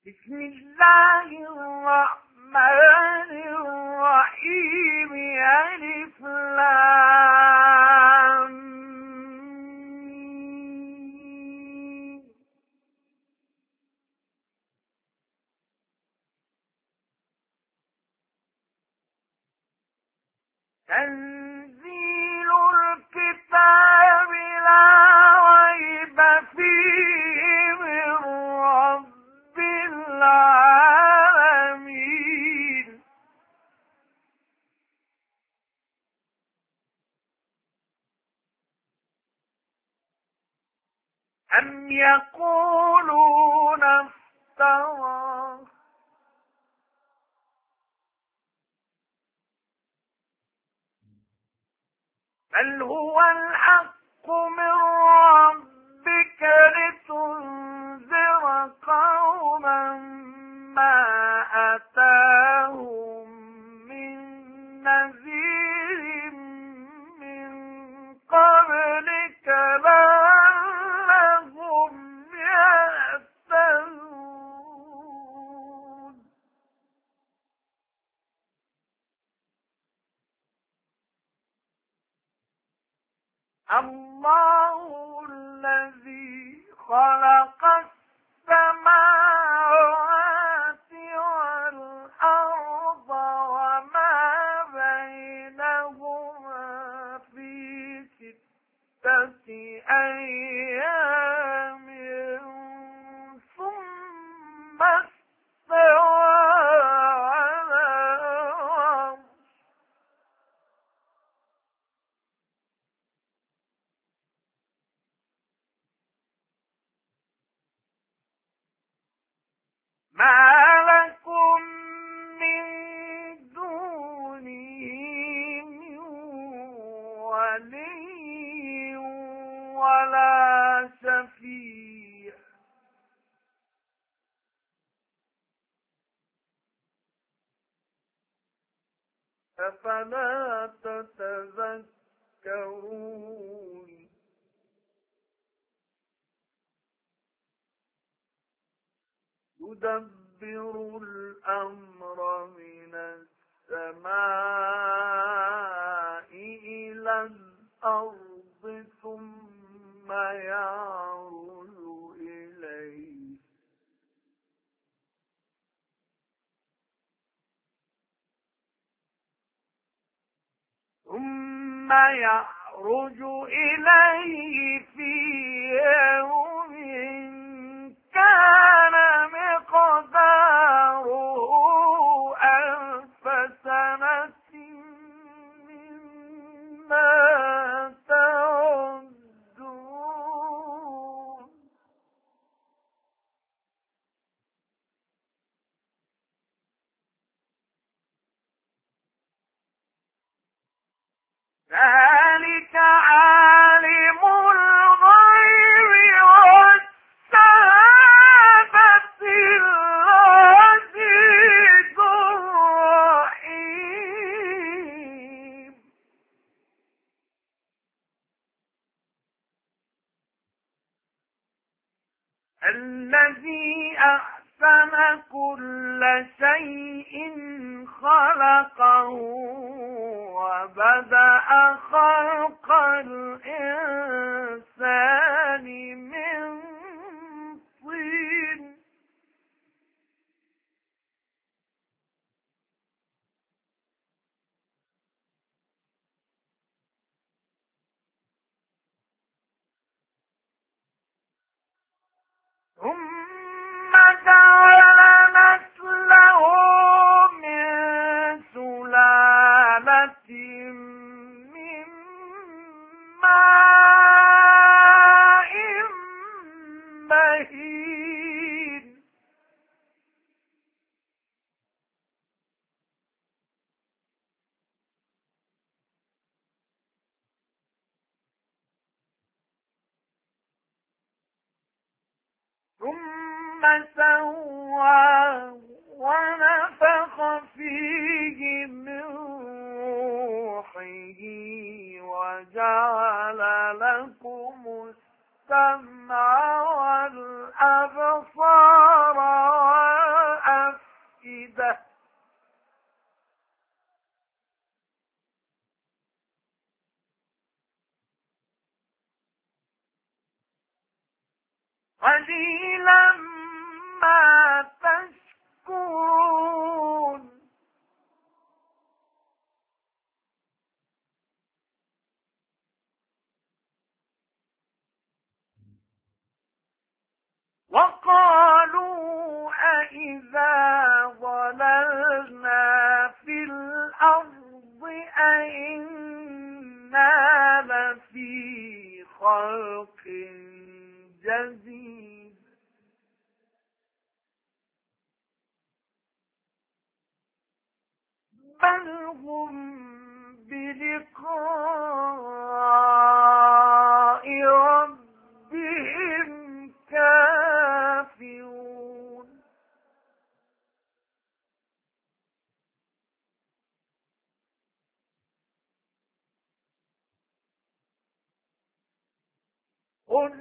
بسم الله الرحمن الرحيم. ألف لام ميم. تنزيل الكتاب لا ريب فيه من رب العالمين. أم يقولون افتراه بل هو الحق من ربك لتنذر قوما ما أتاهم من نذير من قبلك لعلهم يهتدون. الله الذي خلق السماوات والأرض وما بينهما في 6 أيام ثم استوى على العرش. ما لكم من دونه من ولي ولا شفيع أفلا تتذكرون. يدبر الأمر من السماء إلى الأرض ثم يعرج إليه في يوم كان مقداره 1000 سنة مما تعدون. ذلك عالم الغيب والشهادة العزيز الرحيم. الذي أحسن كل شيء خلقه وبدأ خلق الإنسان من طين ثم جعل نسله من سلالة من ماء مهين. ثم سواه ونفخ فيه من روحه وجعل لكم السمع والأبصار الأفئدة قليلا ما تشكرون وقالوا أإذا ضللنا في الأرض أإنا لفي خلق جديد بل هم بلقاء ربهم كافرون قل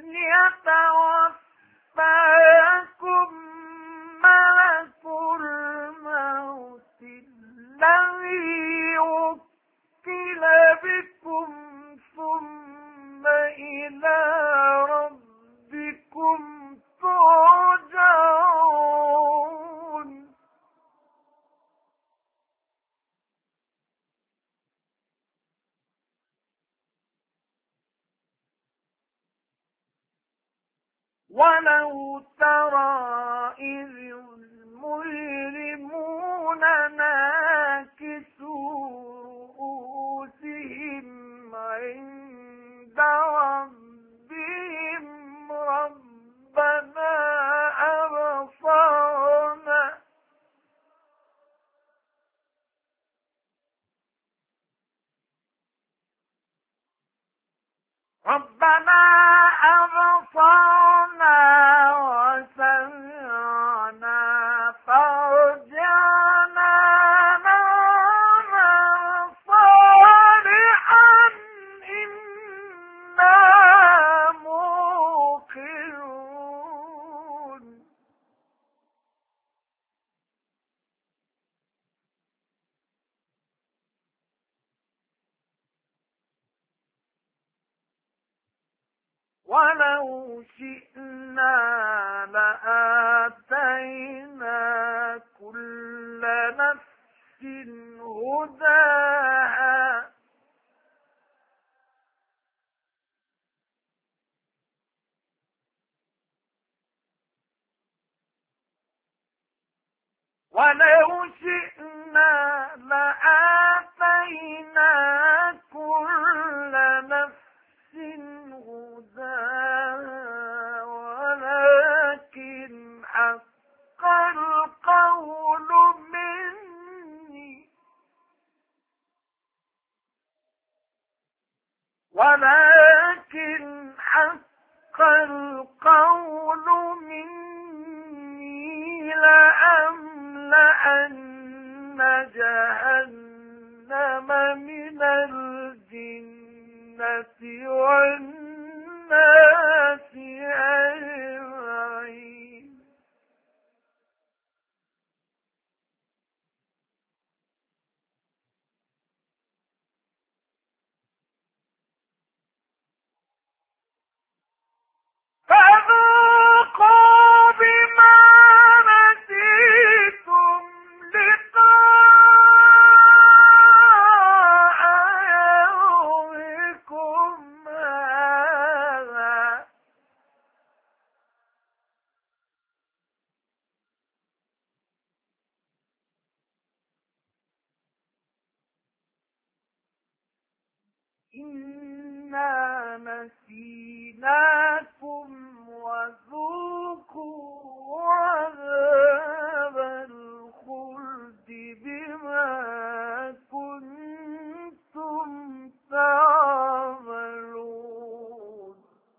يتوفاكم ملك الموت الذي وكل بكم ثم إلى ربكم ترجعون ولو ترى إذ المجرمون ناكسوا رؤوسهم عند ربهم ربنا أبصرنا وسمعنا فارجعنا نعمل صالحا إنا موقنون ولو شئنا لآتينا كل نفس هداها ولو شئنا لآتينا كل نفس هداها ولكن حق القول مني لأملأن جهنم من الجنة والناس أجمعين فذوقوا بما نسيتم لقاء يومكم هذا إنا نسيناكم وذوقوا عذاب الخلد بما كنتم تعملون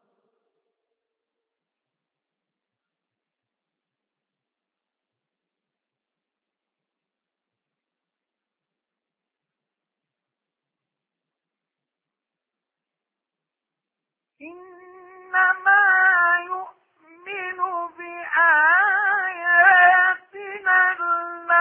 إنما يؤمن بآياتنا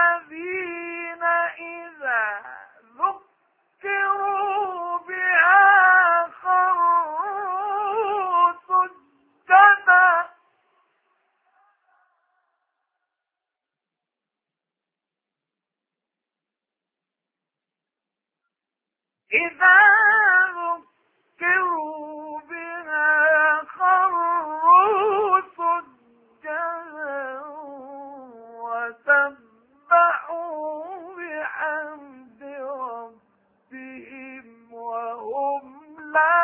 إذا ذكروا بها خروا سجدا وسبحوا بحمد ربهم وهم لا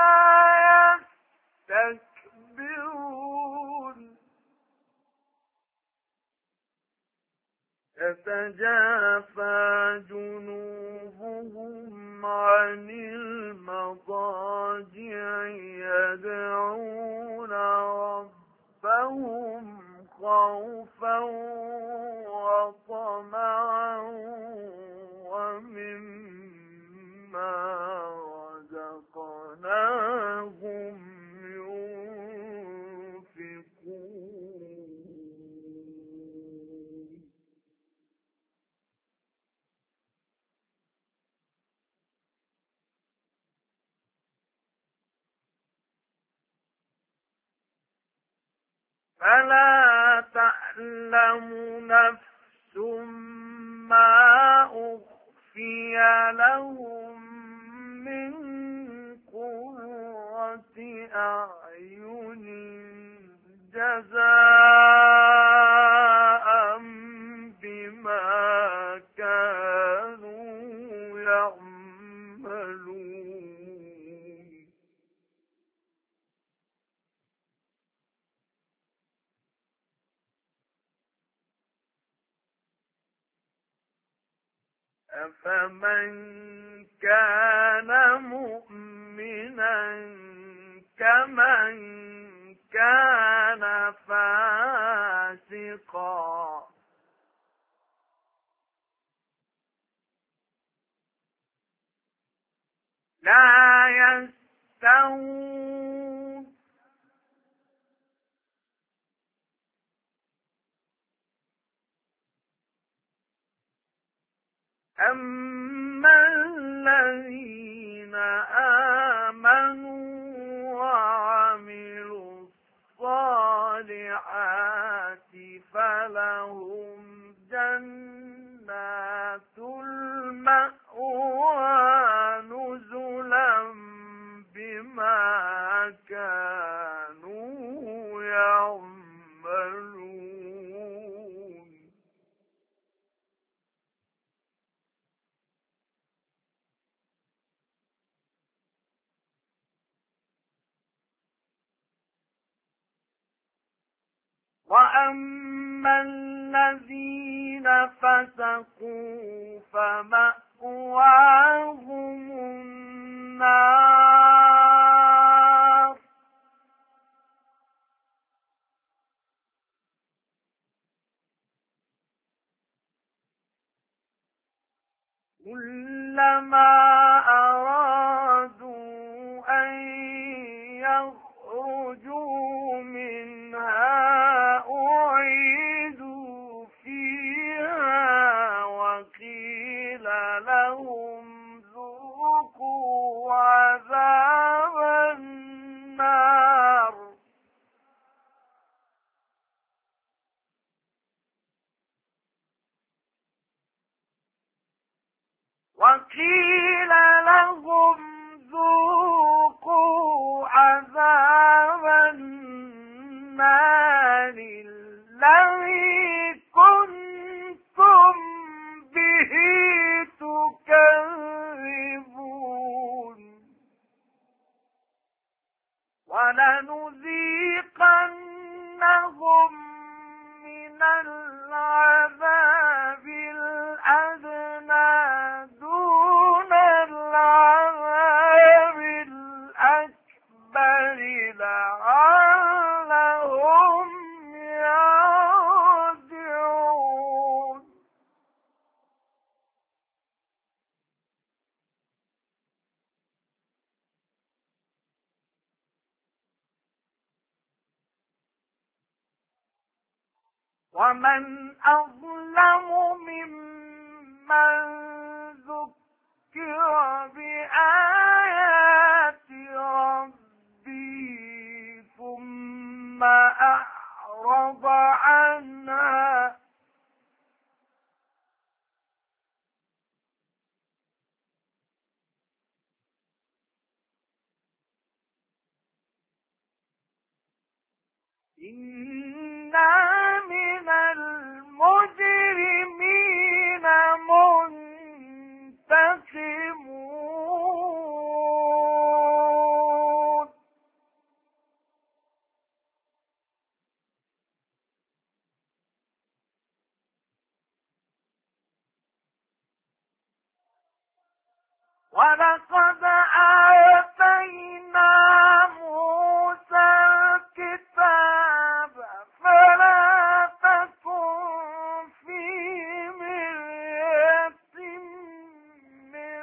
يستكبرون تتجافى جنوبهم عن المضاجع يدعون ربهم خوفا وطمعا ومما رزقناهم ينفقون فلا تعلم نفس ما أخفي لهم من قرة أعين جزاء بما كانوا يعملون أفمن كان مؤمنا كمن كان فاسقا لا يستوون أما الذين آمنوا وعملوا الصالحات فلهم جنات المأوى نزلا بما كانوا يعملون وأما الذين فسقوا فمأواهم النار كلما أرادوا أن يخرجوا منها أعيدوا فيها وقيل لهم ذوقوا عذاب النار وقيل لهم ذوقوا عذاب النار الذي كنتم به تكذبون ولنذيقنهم من العذاب الأدنى دون العذاب الأكبر لعلهم يرجعون ومن أظلم ممن ذكر بآيات ربه ثم أعرض عنها إنا من المجرمين منتقمون ولقد آتينا موسى الكتاب فلا تكن في مرية من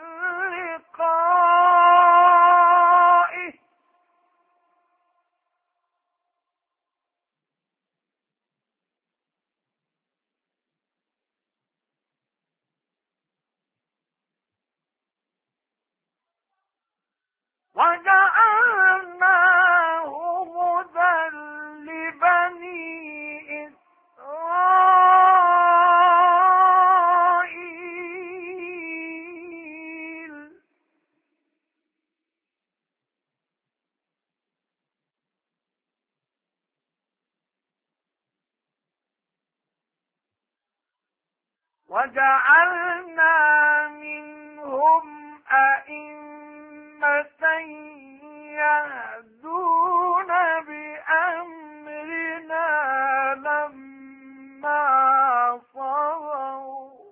لقائه وجعلناه هدى لبني إسرائيل وجعلنا منهم أئمة يهدون بأمرنا لما صبروا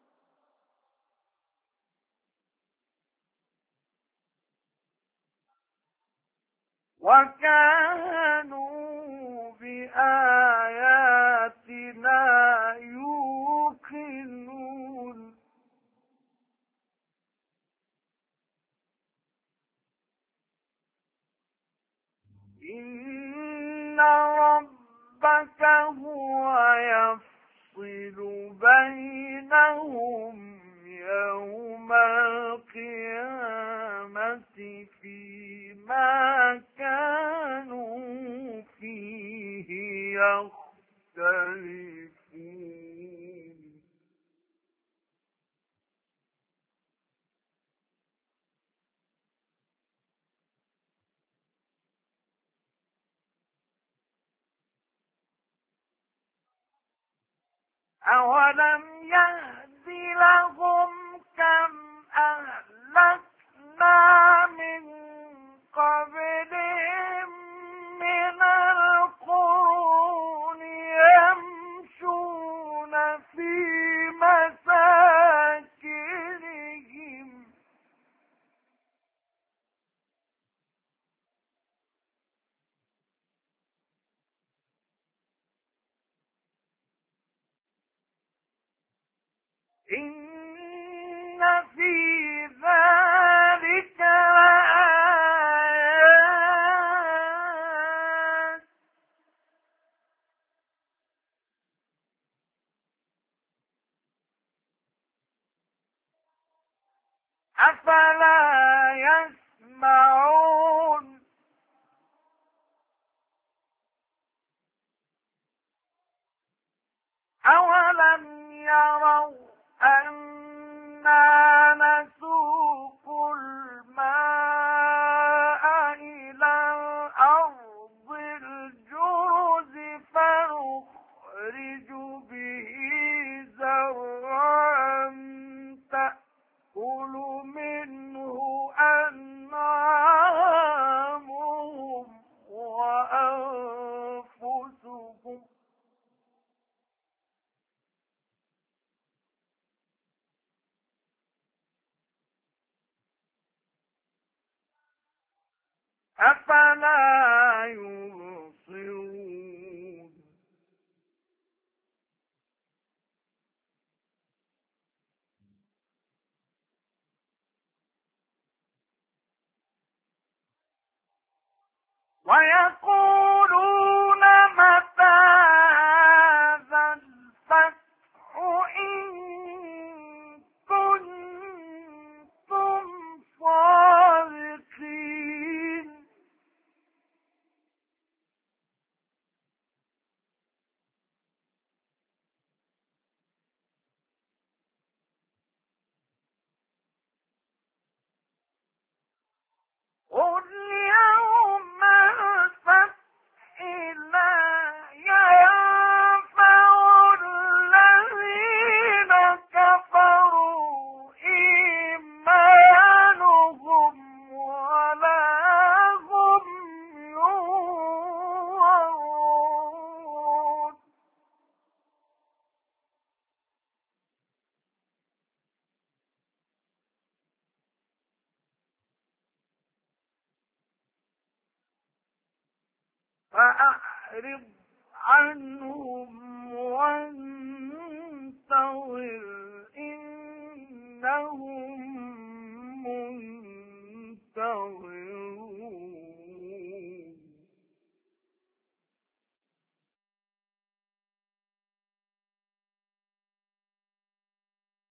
وكانوا بآياتنا يوقنون إن ربك هو يفصل بينهم يوم القيامة فيما كانوا فيه يختلفون أولم يهد لهم كم أهلكنا من قبلهم من القرون يمشون في مساكنهم إن في ذلك لآيات أفلا يسمعون أولم يروا أنا نسوق الماء إلى الأرض الجرز فنخرج به زرعا تأكل منه أنعامهم وأنفسهم أفلا يبصرون ويقولون متى هذا الفتح إن كنتم صادقين قل يوم الفتح فأعرض عنهم وانتظر إنهم